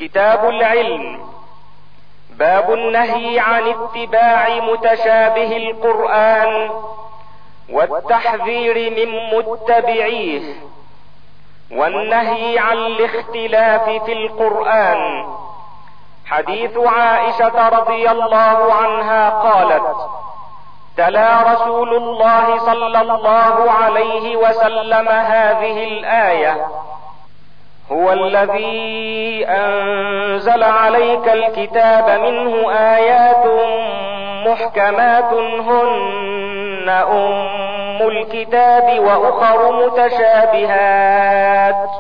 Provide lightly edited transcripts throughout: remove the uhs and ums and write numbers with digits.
كتاب العلم. باب النهي عن اتباع متشابه القرآن والتحذير من متبعيه، والنهي عن الاختلاف في القرآن. حديث عائشة رضي الله عنها قالت: تلا رسول الله صلى الله عليه وسلم هذه الآية: هو الذي أنزل عليك الكتاب منه آيات محكمات هن أم الكتاب وأخر متشابهات،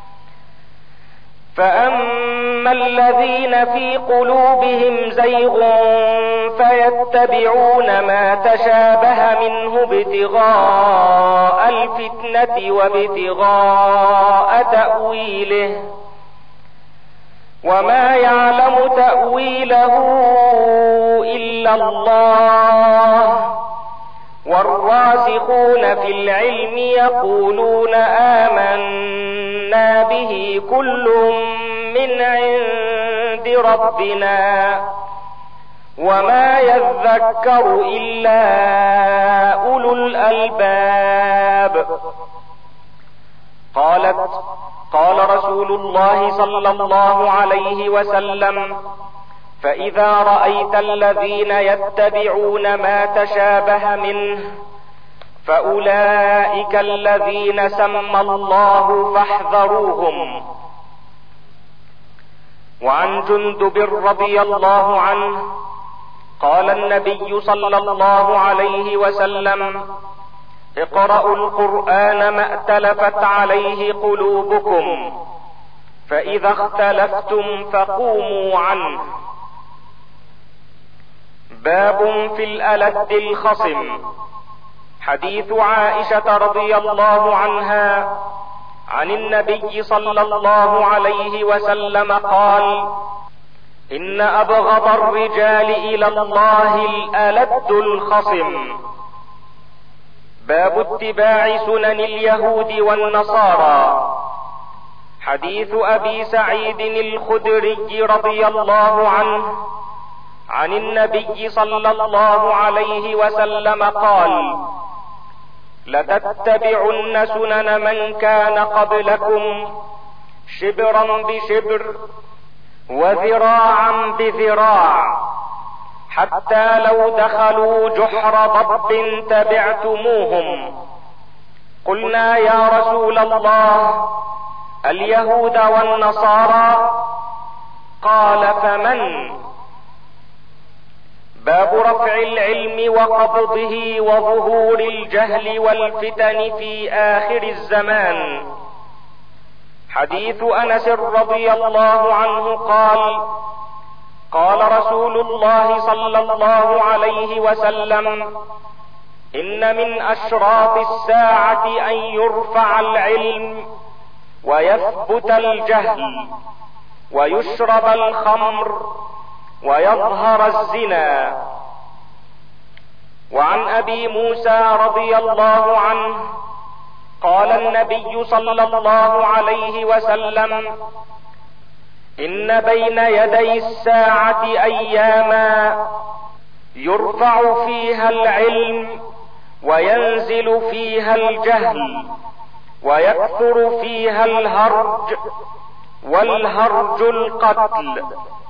فأما الذين في قلوبهم زيغ فيتبعون ما تشابه منه ابتغاء الفتنة وابتغاء تأويله، وما يعلم تأويله إلا الله، والراسخون في العلم يقولون آمنا به كل من عند ربنا وما يذكر إلا أولو الألباب. قالت: قال رسول الله صلى الله عليه وسلم: فإذا رأيت الذين يتبعون ما تشابه منه فأولئك الذين سمى الله فاحذروهم. وعن جندب رضي الله عنه قال النبي صلى الله عليه وسلم: اقرأوا القرآن ما ائتلفت عليه قلوبكم، فإذا اختلفتم فقوموا عنه. باب في الألد الخصم. حديث عائشة رضي الله عنها عن النبي صلى الله عليه وسلم قال: إن أبغض الرجال إلى الله الألد الخصم. باب اتباع سنن اليهود والنصارى. حديث أبي سعيد الخدري رضي الله عنه عن النبي صلى الله عليه وسلم قال: لتتبعن سنن من كان قبلكم شبرا بشبر وذراعا بذراع، حتى لو دخلوا جحر ضب تبعتموهم. قلنا: يا رسول الله، اليهود والنصارى؟ قال: فمن؟ باب رفع العلم وقبضه وظهور الجهل والفتن في آخر الزمان. حديث أنس رضي الله عنه قال: قال رسول الله صلى الله عليه وسلم: إن من أشراط الساعة أن يرفع العلم ويثبت الجهل ويشرب الخمر ويظهر الزنا. وعن أبي موسى رضي الله عنه قال النبي صلى الله عليه وسلم: إن بين يدي الساعة أياما يرفع فيها العلم وينزل فيها الجهل ويكثر فيها الهرج، والهرج القتل.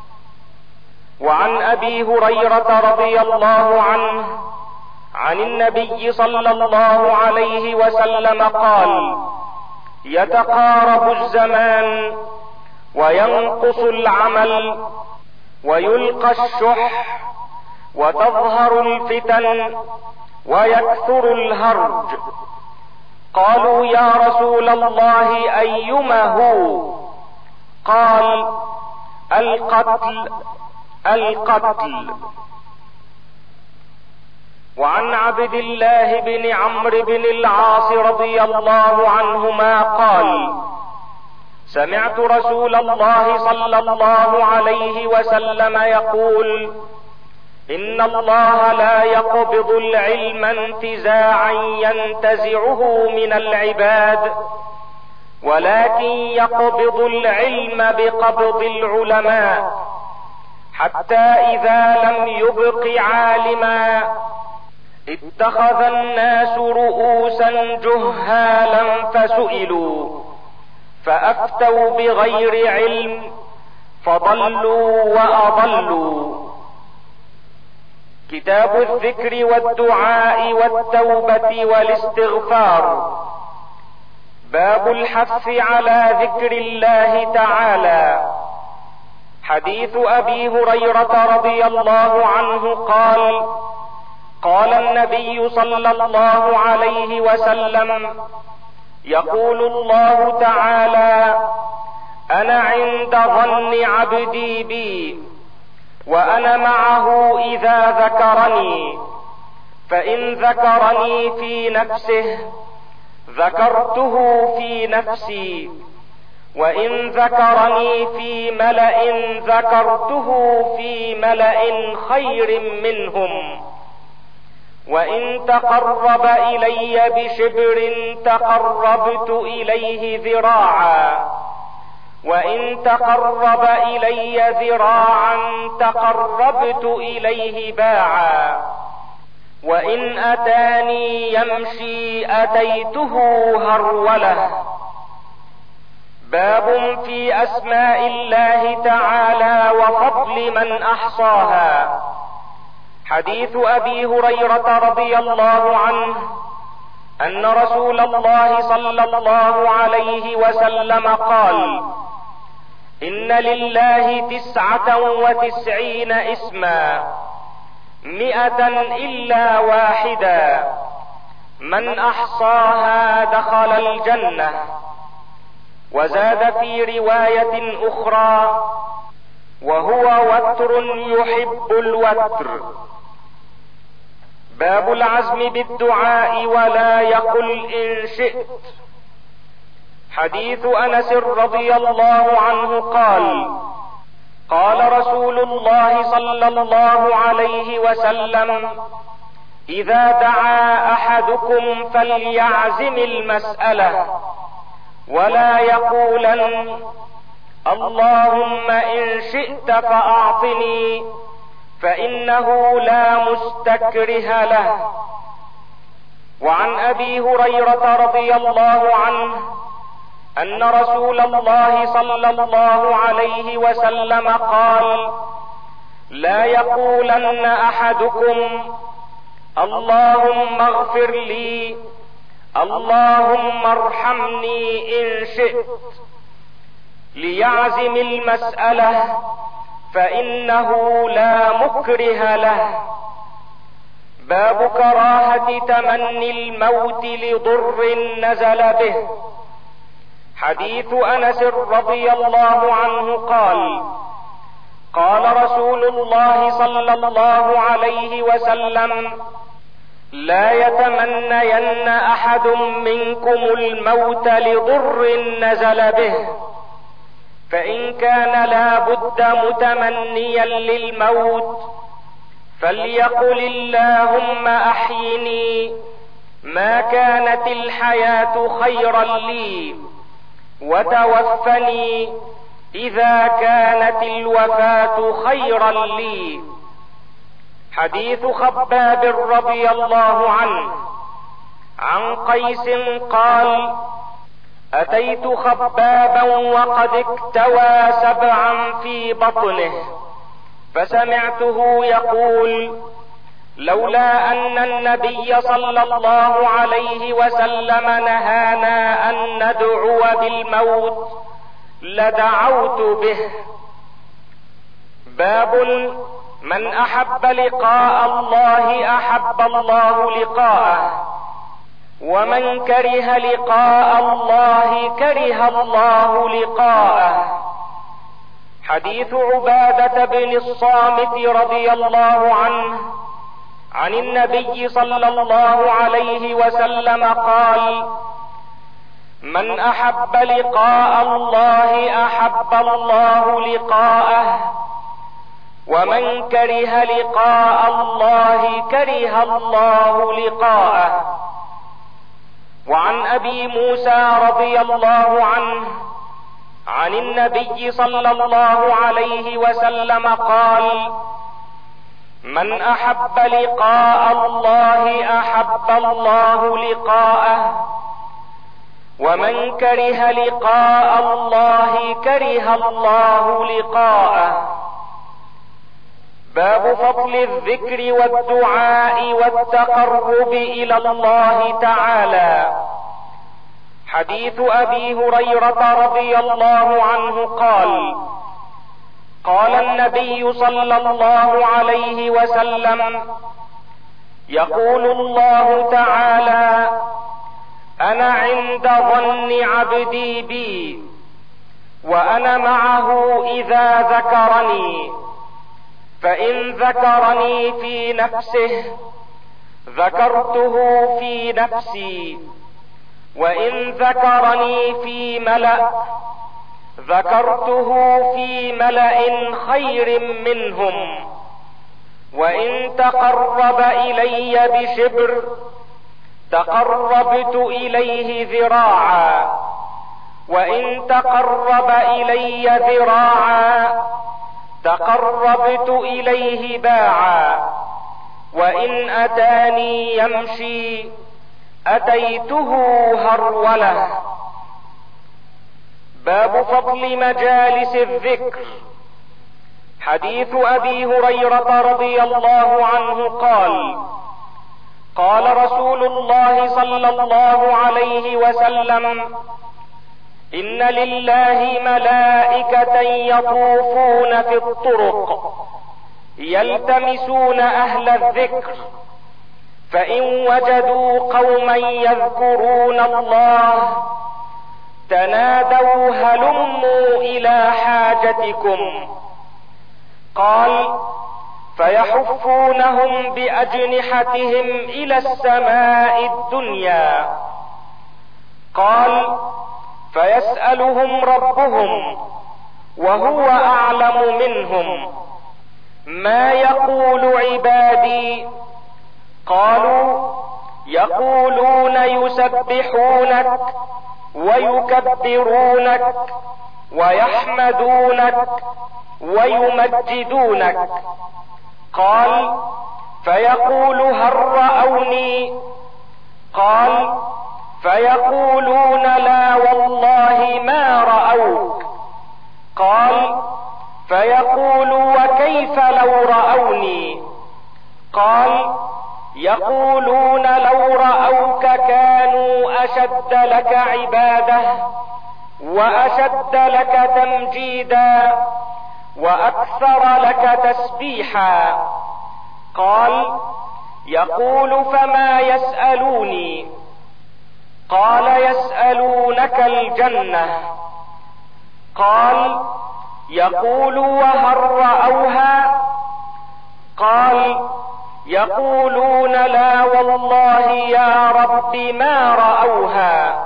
وعن أبي هريرة رضي الله عنه عن النبي صلى الله عليه وسلم قال: يتقارب الزمان وينقص العمل ويلقى الشح وتظهر الفتن ويكثر الهرج. قالوا: يا رسول الله، أيما هو؟ قال: القتل القتل. وعن عبد الله بن عمرو بن العاص رضي الله عنهما قال: سمعت رسول الله صلى الله عليه وسلم يقول: إن الله لا يقبض العلم انتزاعا ينتزعه من العباد، ولكن يقبض العلم بقبض العلماء، حتى إذا لم يبق عالما اتخذ الناس رؤوسا جهالا فسئلوا فأفتوا بغير علم فضلوا وأضلوا. كتاب الذكر والدعاء والتوبة والاستغفار. باب الحث على ذكر الله تعالى. حديث أبي هريرة رضي الله عنه قال: قال النبي صلى الله عليه وسلم: يقول الله تعالى: أنا عند ظن عبدي بي، وأنا معه إذا ذكرني، فإن ذكرني في نفسه ذكرته في نفسي، وإن ذكرني في ملأ ذكرته في ملأ خير منهم، وإن تقرب إلي بشبر تقربت إليه ذراعا، وإن تقرب إلي ذراعا تقربت إليه باعا، وإن أتاني يمشي أتيته هرولة. باب في أسماء الله تعالى وفضل من أحصاها. حديث أبي هريرة رضي الله عنه أن رسول الله صلى الله عليه وسلم قال: إن لله 99 اسما 100 إلا واحدا، من أحصاها دخل الجنة. وزاد في رواية أخرى: وهو وتر يحب الوتر. باب العزم بالدعاء ولا يقل إن شئت. حديث أنس رضي الله عنه قال: قال رسول الله صلى الله عليه وسلم: إذا دعا أحدكم فليعزم المسألة، ولا يقولن اللهم إن شئت فأعطني، فإنه لا مستكره له. وعن أبي هريرة رضي الله عنه أن رسول الله صلى الله عليه وسلم قال: لا يقولن أحدكم اللهم اغفر لي، اللهم ارحمني إن شئت، ليعزم المسألة، فإنه لا مكره له. باب كراهة تمني الموت لضر نزل به. حديث أنس رضي الله عنه قال: قال رسول الله صلى الله عليه وسلم: لا يتمنين أحد منكم الموت لضر نزل به، فإن كان لا بد متمنيا للموت فليقل اللهم أحيني ما كانت الحياة خيرا لي، وتوفني إذا كانت الوفاة خيرا لي. حديث خباب رضي الله عنه عن قيس قال: أتيت خبابا وقد اكتوى 7 في بطنه، فسمعته يقول: لولا أن النبي صلى الله عليه وسلم نهانا أن ندعو بالموت لدعوت به. باب من أحب لقاء الله أحب الله لقاءه، ومن كره لقاء الله كره الله لقاءه. حديث عبادة بن الصامت رضي الله عنه عن النبي صلى الله عليه وسلم قال: من أحب لقاء الله أحب الله لقاءه، ومن كره لقاء الله كره الله لقاءه. وعن ابي موسى رضي الله عنه عن النبي صلى الله عليه وسلم قال: من احب لقاء الله احب الله لقاءه، ومن كره لقاء الله كره الله لقاءه. باب فضل الذكر والدعاء والتقرب الى الله تعالى. حديث ابي هريرة رضي الله عنه قال: قال النبي صلى الله عليه وسلم: يقول الله تعالى: انا عند ظن عبدي بي، وانا معه اذا ذكرني، فان ذكرني في نفسه ذكرته في نفسي، وان ذكرني في ملأ ذكرته في ملأ خير منهم، وان تقرب الي بشبر تقربت اليه ذراعا، وان تقرب الي ذراعا تقربت اليه باعا، وان اتاني يمشي اتيته هرولة. باب فضل مجالس الذكر. حديث ابي هريرة رضي الله عنه قال: قال رسول الله صلى الله عليه وسلم: ان لله ملائكة يطوفون في الطرق يلتمسون اهل الذكر، فان وجدوا قوما يذكرون الله تنادوا هلموا الى حاجتكم. قال: فيحفونهم باجنحتهم الى السماء الدنيا. قال: فيسألهم ربهم وهو اعلم منهم: ما يقول عبادي؟ قالوا: يقولون يسبحونك ويكبرونك ويحمدونك ويمجدونك. قال: فيقول هل رأوني؟ قال: فيقولون لا والله ما رأوك. قال: فيقول وكيف لو رأوني؟ قال: يقولون لو رأوك كانوا أشد لك عبادة وأشد لك تمجيدا وأكثر لك تسبيحا. قال: يقول فما يسألوني؟ قال: يسألونك الجنة. قال: يقول وهل رأوها؟ قال: يقولون لا والله يا رب ما رأوها.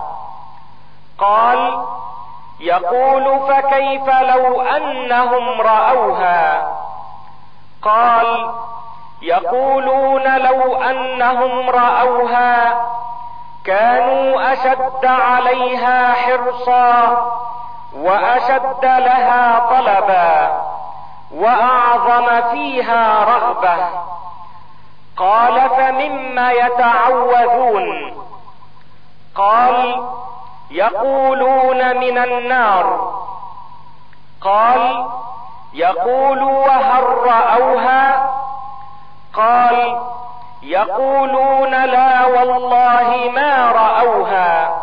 قال: يقول فكيف لو أنهم رأوها؟ قال: يقولون لو أنهم رأوها كانوا أشد عليها حرصا وأشد لها طلبا وأعظم فيها رغبة. قال: فمما يتعوذون؟ قال: يقولون من النار. قال: يقول وهل رأوها؟ قال: يقولون لا والله ما رأوها.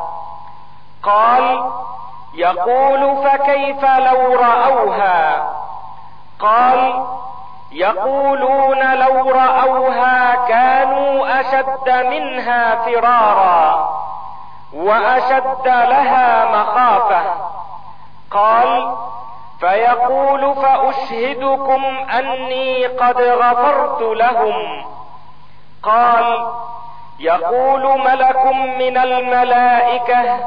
قال: يقول فكيف لو رأوها؟ قال: يقولون لو رأوها كانوا أشد منها فرارا وأشد لها مخافة. قال: فيقول فأشهدكم أني قد غفرت لهم. قال: يقول ملك من الملائكة: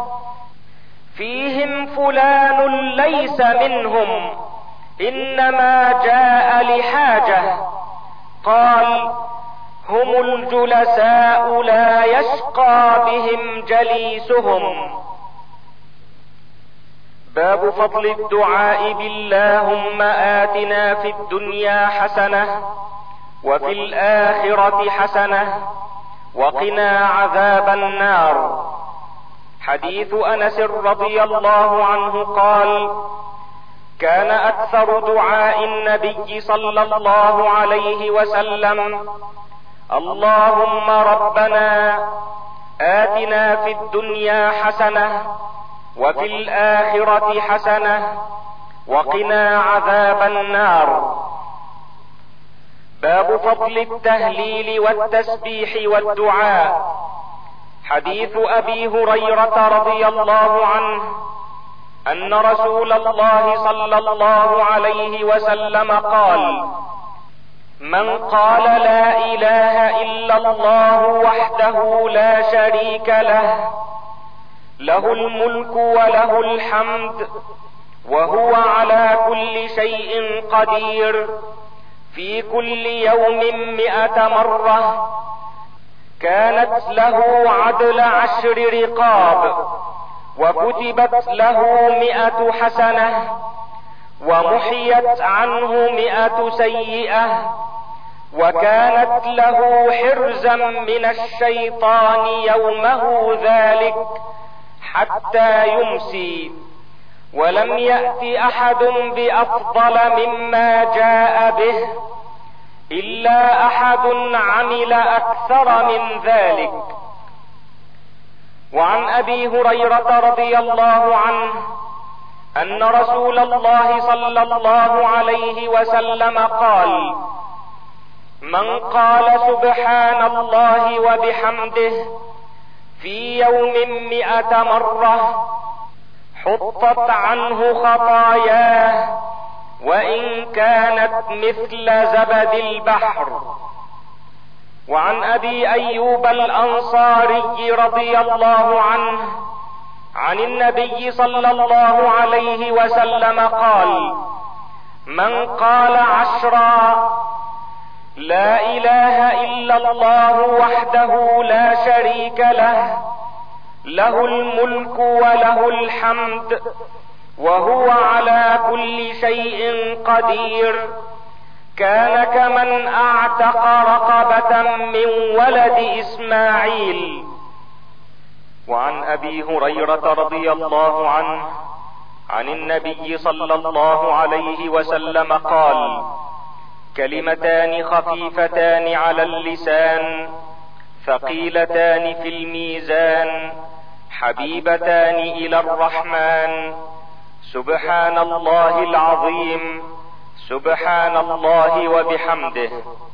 فيهم فلان ليس منهم إنما جاء لحاجة. قال: هم الجلساء لا يشقى بهم جليسهم. باب فضل الدعاء باللهم آتنا في الدنيا حسنة وفي الآخرة حسنة وقنا عذاب النار. حديث أنس رضي الله عنه قال: كان أكثر دعاء النبي صلى الله عليه وسلم: اللهم ربنا آتنا في الدنيا حسنة وفي الآخرة حسنة وقنا عذاب النار. باب فضل التهليل والتسبيح والدعاء. حديث أبي هريرة رضي الله عنه أن رسول الله صلى الله عليه وسلم قال: من قال لا إله إلا الله وحده لا شريك له، له الملك وله الحمد وهو على كل شيء قدير، في كل يوم 100 مرة، كانت له عدل 10 رقاب، وكتبت له 100 حسنة، ومحيت عنه 100 سيئة، وكانت له حرزا من الشيطان يومه ذلك حتى يمسي، ولم يأت أحد بأفضل مما جاء به إلا أحد عمل أكثر من ذلك. وعن أبي هريرة رضي الله عنه أن رسول الله صلى الله عليه وسلم قال: من قال سبحان الله وبحمده في يوم 100 مرة حطت عنه خطاياه وإن كانت مثل زبد البحر. وعن أبي أيوب الأنصاري رضي الله عنه عن النبي صلى الله عليه وسلم قال: من قال 10 لا إله إلا الله وحده لا شريك له، له الملك وله الحمد وهو على كل شيء قدير، كان كمن اعتق رقبة من ولد اسماعيل. وعن ابي هريرة رضي الله عنه عن النبي صلى الله عليه وسلم قال: كلمتان خفيفتان على اللسان ثقيلتان في الميزان حبيبتان الى الرحمن، سبحان الله العظيم، سبحان الله وبحمده.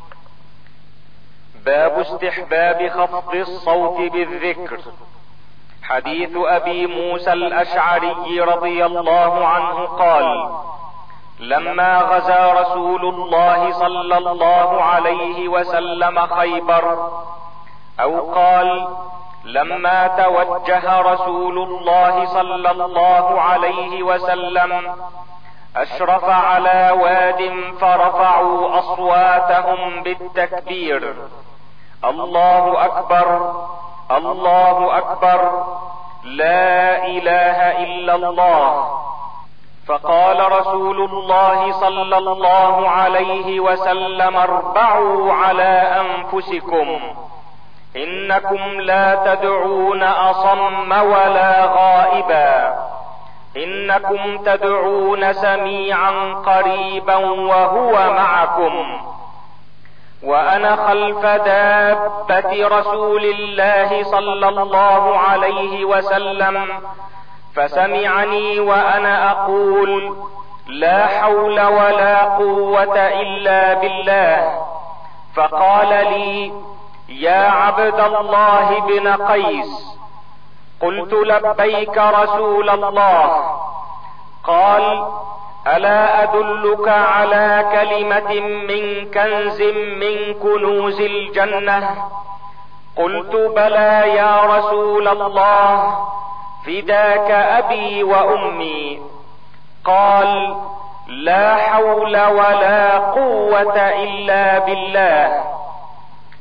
باب استحباب خفض الصوت بالذكر. حديث ابي موسى الاشعري رضي الله عنه قال: لما غزا رسول الله صلى الله عليه وسلم خيبر، او قال لما توجه رسول الله صلى الله عليه وسلم، اشرف على واد فرفعوا اصواتهم بالتكبير: الله اكبر، الله اكبر، لا اله الا الله. فقال رسول الله صلى الله عليه وسلم: اربعوا على انفسكم، انكم لا تدعون اصم ولا غائبا، انكم تدعون سميعا قريبا وهو معكم. وانا خلف دابة رسول الله صلى الله عليه وسلم، فسمعني وانا اقول: لا حول ولا قوة الا بالله. فقال لي: يا عبد الله بن قيس. قلت: لبيك رسول الله. قال: الا ادلك على كلمة من كنز من كنوز الجنة؟ قلت: بلى يا رسول الله، فداك ابي وامي. قال: لا حول ولا قوة الا بالله.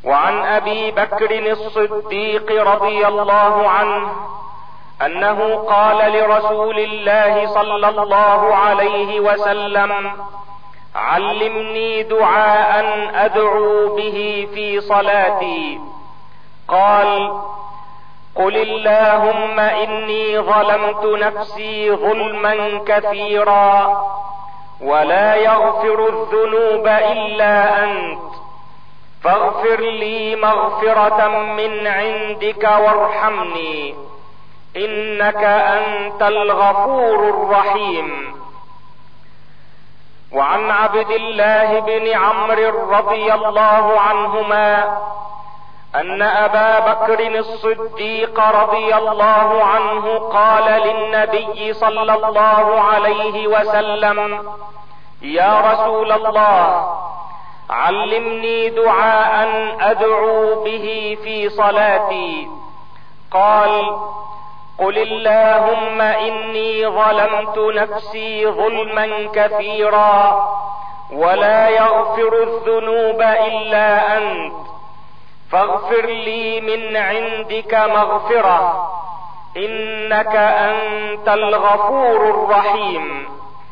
وعن ابي بكر الصديق رضي الله عنه انه قال لرسول الله صلى الله عليه وسلم: علمني دعاء ادعو به في صلاتي. قال: قل اللهم اني ظلمت نفسي ظلما كثيرا ولا يغفر الذنوب الا انت، فاغفر لي مغفرة من عندك وارحمني انك انت الغفور الرحيم. وعن عبد الله بن عمرو رضي الله عنهما ان ابا بكر الصديق رضي الله عنه قال للنبي صلى الله عليه وسلم: يا رسول الله، علمني دعاء ادعو به في صلاتي. قال: قل اللهم اني ظلمت نفسي ظلما كثيرا ولا يغفر الذنوب الا انت، فاغفر لي من عندك مغفرة انك انت الغفور الرحيم.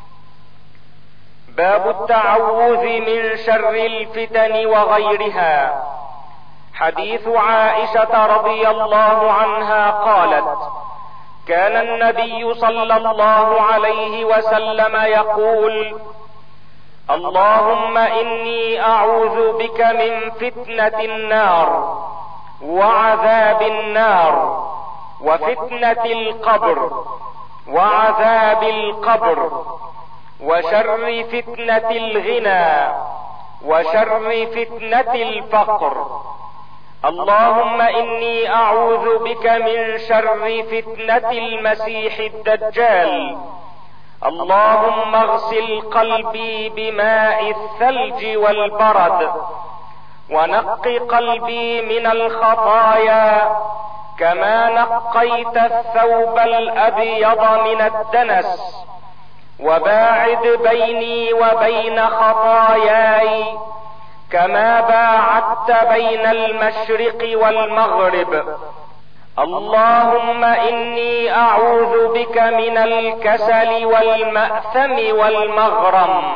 باب التعوذ من شر الفتن وغيرها. حديث عائشة رضي الله عنها قالت: كان النبي صلى الله عليه وسلم يقول: اللهم اني اعوذ بك من فتنة النار وعذاب النار وفتنة القبر وعذاب القبر وشر فتنة الغنى وشر فتنة الفقر. اللهم اني اعوذ بك من شر فتنة المسيح الدجال. اللهم اغسل قلبي بماء الثلج والبرد ونق قلبي من الخطايا كما نقيت الثوب الابيض من الدنس، وباعد بيني وبين خطاياي كما باعدت بين المشرق والمغرب. اللهم اني اعوذ بك من الكسل والمأثم والمغرم.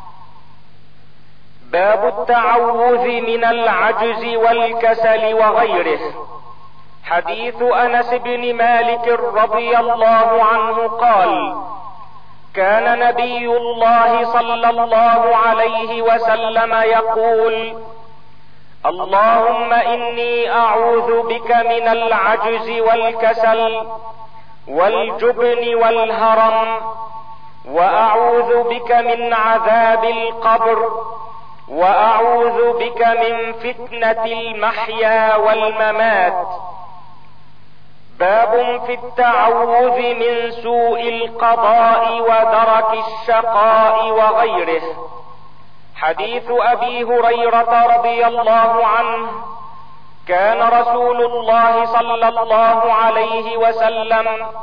باب التعوذ من العجز والكسل وغيره. حديث انس بن مالك رضي الله عنه قال: كان نبي الله صلى الله عليه وسلم يقول: اللهم اني اعوذ بك من العجز والكسل والجبن والهرم، واعوذ بك من عذاب القبر، واعوذ بك من فتنة المحيا والممات. باب في التعوذ من سوء القضاء ودرك الشقاء وغيره. حديث ابي هريرة رضي الله عنه: كان رسول الله صلى الله عليه وسلم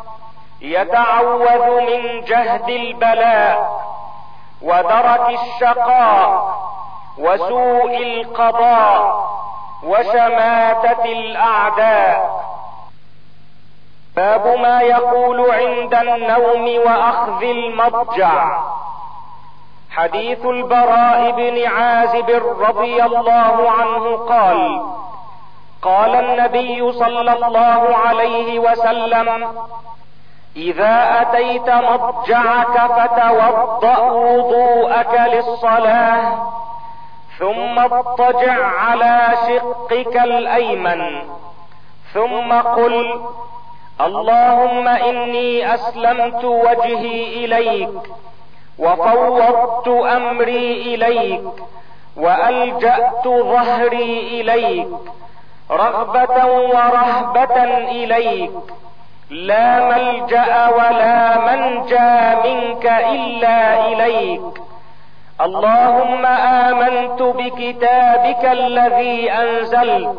يتعوذ من جهد البلاء ودرك الشقاء وسوء القضاء وشماتة الاعداء. باب ما يقول عند النوم واخذ المضجع. حديث البراء بن عازب رضي الله عنه قال: قال النبي صلى الله عليه وسلم: اذا اتيت مضجعك فتوضأ وضوءك للصلاة، ثم اضطجع على شقك الايمن، ثم قل: اللهم اني اسلمت وجهي اليك وفوضت امري اليك والجأت ظهري اليك رغبة ورهبة اليك، لا ملجأ ولا منجى منك الا اليك. اللهم امنت بكتابك الذي انزلت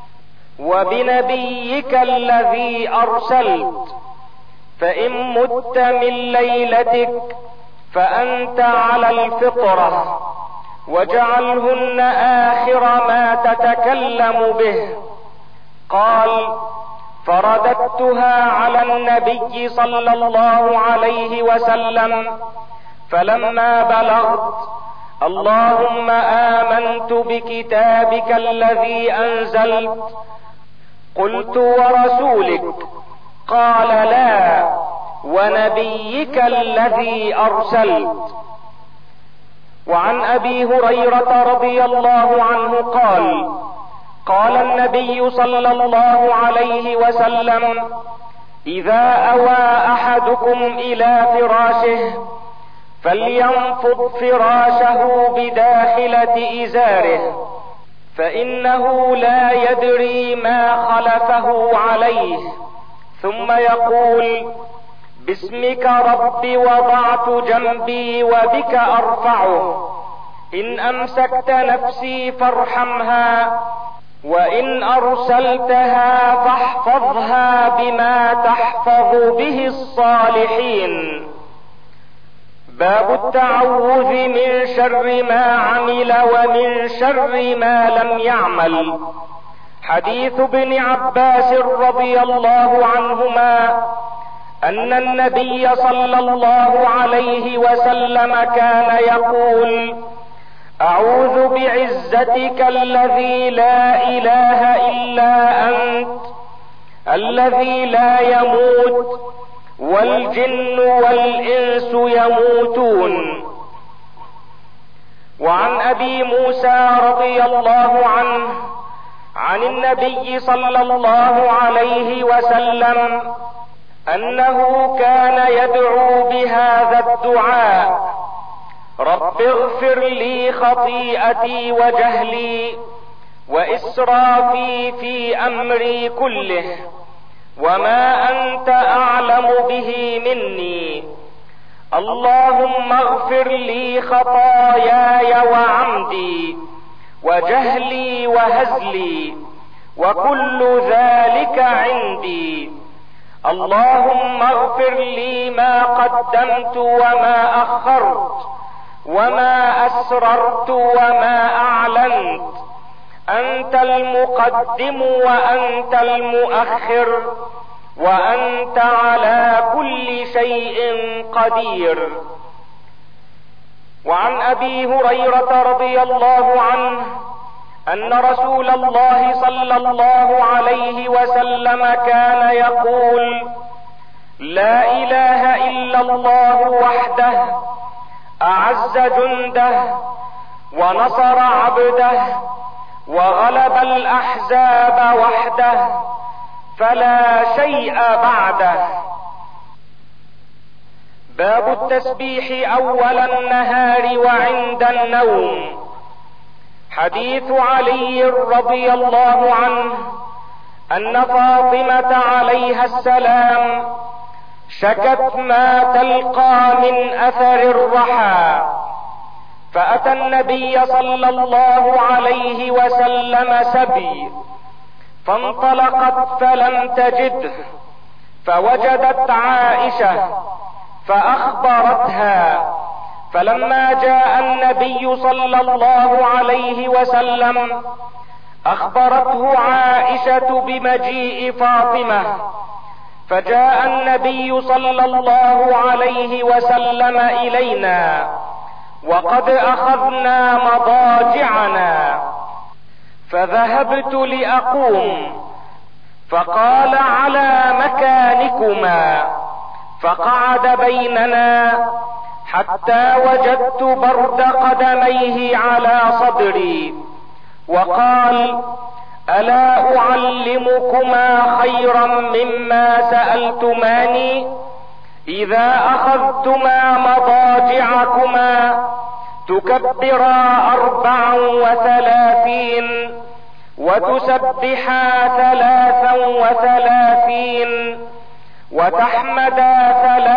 وبنبيك الذي ارسلت، فان مت من ليلتك فانت على الفطرة، واجعلهن آخر ما تتكلم به. قال: فرددتها على النبي صلى الله عليه وسلم، فلما بلغت: اللهم آمنت بكتابك الذي أنزلت، قلت: ورسولك؟ قال: لا، ونبيك الذي أرسلت. وعن أبي هريرة رضي الله عنه قال: قال النبي صلى الله عليه وسلم: إذا أوى أحدكم إلى فراشه فلينفض فراشه بداخلة إزاره، فإنه لا يدري ما خلفه عليه، ثم يقول: باسمك ربي وضعت جنبي وبك أرفعه، إن أمسكت نفسي فارحمها، وإن أرسلتها فاحفظها بما تحفظ به الصالحين. باب التعوذ من شر ما عمل ومن شر ما لم يعمل. حديث ابن عباس رضي الله عنهما أن النبي صلى الله عليه وسلم كان يقول: أعوذ بعزتك الذي لا إله إلا أنت، الذي لا يموت، والجن والإنس يموتون. وعن أبي موسى رضي الله عنه عن النبي صلى الله عليه وسلم أنه كان يدعو بهذا الدعاء: رب اغفر لي خطيئتي وجهلي وإسرافي في أمري كله، وما أنت أعلم به مني، اللهم اغفر لي خطاياي وعمدي وجهلي وهزلي، وكل ذلك عندي، اللهم اغفر لي ما قدمت وما أخرت وما أسررت وما أعلنت، أنت المقدم وأنت المؤخر، وأنت على كل شيء قدير. وعن أبي هريرة رضي الله عنه أن رسول الله صلى الله عليه وسلم كان يقول: لا إله إلا الله وحده، أعز جنده ونصر عبده وغلب الأحزاب وحده، فلا شيء بعده. باب التسبيح أول النهار وعند النوم. حديث علي رضي الله عنه أن فاطمة عليها السلام شكت ما تلقى من أثر الرحى، فأتى النبي صلى الله عليه وسلم سبي، فانطلقت فلم تجده، فوجدت عائشة فأخبرتها، فلما جاء النبي صلى الله عليه وسلم أخبرته عائشة بمجيء فاطمة، فجاء النبي صلى الله عليه وسلم إلينا وقد أخذنا مضاجعنا، فذهبت لأقوم، فقال: على مكانكما، فقعد بيننا حتى وجدت برد قدميه على صدري، وقال: ألا أعلمكما خيرا مما سألتماني؟ إذا أخذتما مضاجعكما تكبرا 34 وتسبحا 33 وتحمدا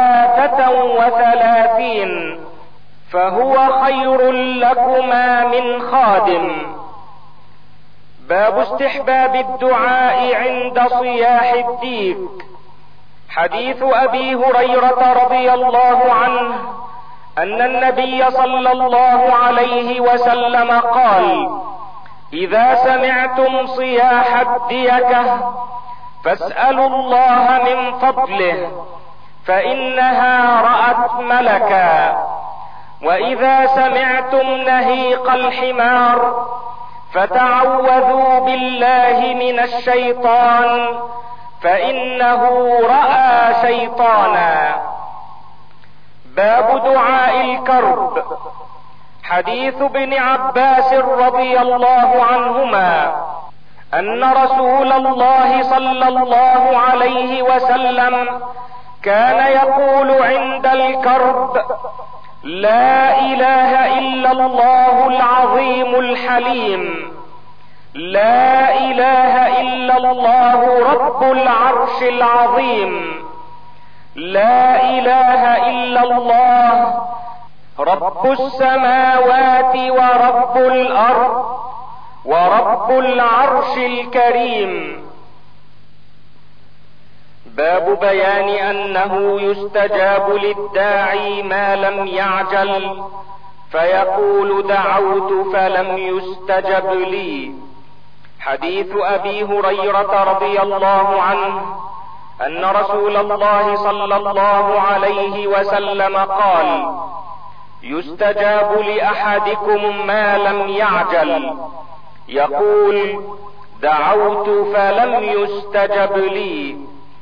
33، فهو خير لكما من خادم. باب استحباب الدعاء عند صياح الديك. حديث أبي هريرة رضي الله عنه ان النبي صلى الله عليه وسلم قال: اذا سمعتم صياح الديكة فاسألوا الله من فضله فانها رأت ملكا، واذا سمعتم نهيق الحمار فتعوذوا بالله من الشيطان فانه رأى شيطانا. باب دعاء الكرب. حديث ابن عباس رضي الله عنهما ان رسول الله صلى الله عليه وسلم كان يقول عند الكرب: لا اله الا الله العظيم الحليم، لا اله الا الله رب العرش العظيم، لا اله الا الله رب السماوات ورب الارض ورب العرش الكريم. باب بيان انه يستجاب للداعي ما لم يعجل فيقول: دعوت فلم يستجب لي. حديث ابي هريرة رضي الله عنه ان رسول الله صلى الله عليه وسلم قال: يستجاب لاحدكم ما لم يعجل، يقول: دعوت فلم يستجب لي.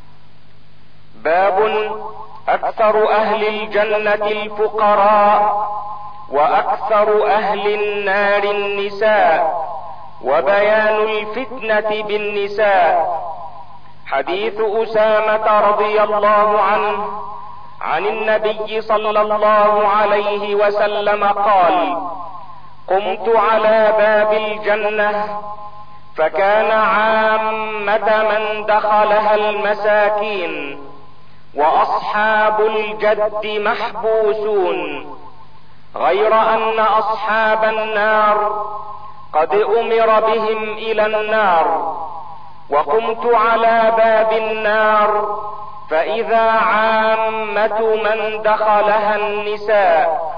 باب اكثر اهل الجنة الفقراء واكثر اهل النار النساء وبيان الفتنة بالنساء. حديث اسامة رضي الله عنه عن النبي صلى الله عليه وسلم قال: قمت على باب الجنة فكان عامة من دخلها المساكين واصحاب الجد محبوسون، غير ان اصحاب النار قد امر بهم الى النار، وقمت على باب النار فاذا عامة من دخلها النساء.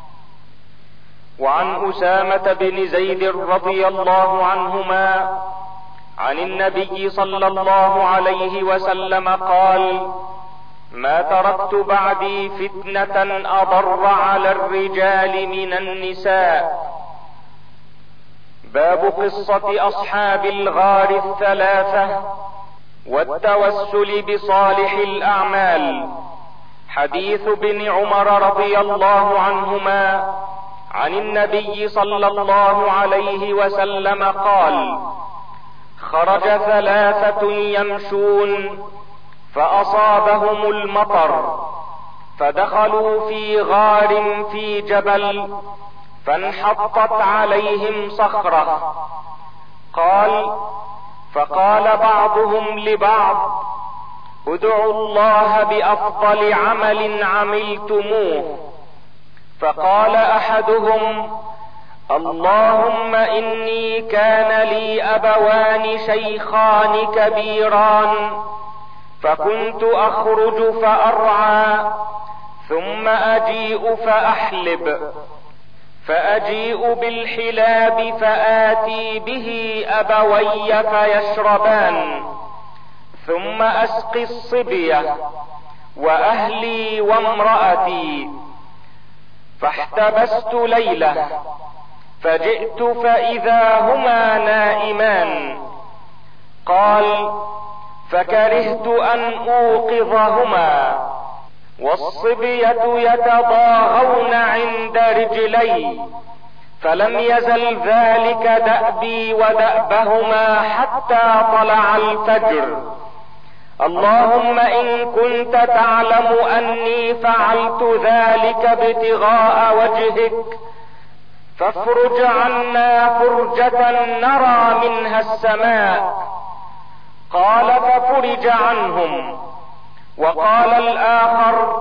وعن اسامة بن زيد رضي الله عنهما عن النبي صلى الله عليه وسلم قال: ما تركت بعدي فتنة اضر على الرجال من النساء. باب قصة اصحاب الغار الثلاثة والتوسل بصالح الاعمال. حديث ابن عمر رضي الله عنهما عن النبي صلى الله عليه وسلم قال: خرج ثلاثة يمشون فاصابهم المطر فدخلوا في غار في جبل فانحطت عليهم صخرة. قال: فقال بعضهم لبعض: ادعوا الله بافضل عمل عملتموه. فقال احدهم: اللهم اني كان لي ابوان شيخان كبيران فكنت اخرج فارعى ثم اجيء فاحلب، فاجيء بالحلاب فاتي به ابوي فيشربان، ثم اسقي الصبية واهلي وامرأتي. فاحتبست ليلة فجئت فاذا هما نائمان. قال: فكرهت ان اوقظهما والصبية يتضاغون عند رجلي، فلم يزل ذلك دأبي ودأبهما حتى طلع الفجر. اللهم ان كنت تعلم اني فعلت ذلك ابتغاء وجهك فافرج عنا فرجة نرى منها السماء. قال: ففرج عنهم. وقال الاخر: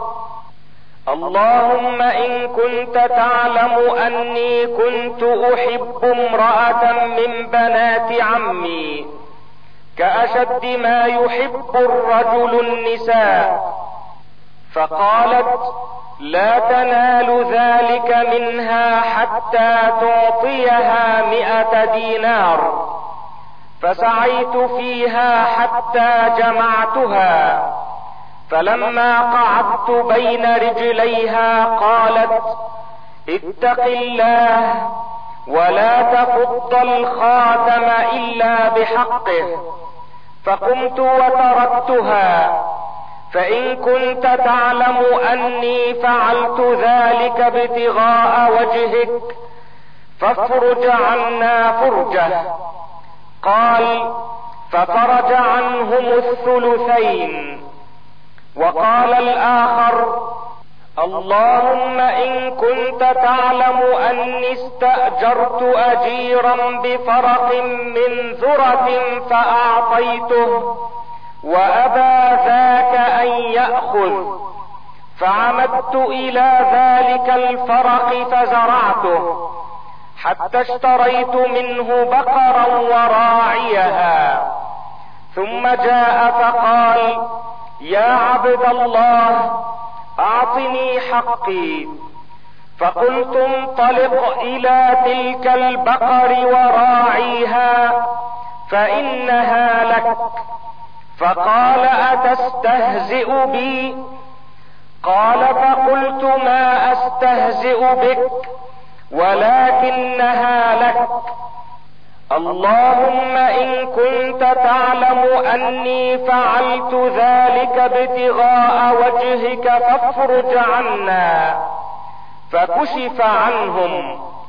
اللهم ان كنت تعلم اني كنت احب امرأة من بنات عمي كأشد ما يحب الرجل النساء. فقالت: لا تنال ذلك منها حتى تعطيها 100 دينار. فسعيت فيها حتى جمعتها، فلما قعدت بين رجليها قالت: اتق الله ولا تفض الخاتم إلا بحقه. فقمت وتركتها. فإن كنت تعلم أني فعلت ذلك ابتغاء وجهك فافرج عنا فرجه. قال: ففرج عنهم الثلثين. وقال الآخر: اللهم إن كنت تعلم أني استأجرت أجيرا بفرق من ذرة فأعطيته وأبى ذاك أن يأخذ، فعمدت إلى ذلك الفرق فزرعته حتى اشتريت منه بقرا وراعيها. ثم جاء فقال: يا عبد الله أعطني حقي. فقلت: انطلق إلى تلك البقر وراعيها فإنها لك. فقال: أتستهزئ بي؟ قال: فقلت: ما أستهزئ بك ولكنها لك. اللهم إن كنت تعلم أني فعلت ذلك ابتغاء وجهك فافرج عنا. فكشف عنهم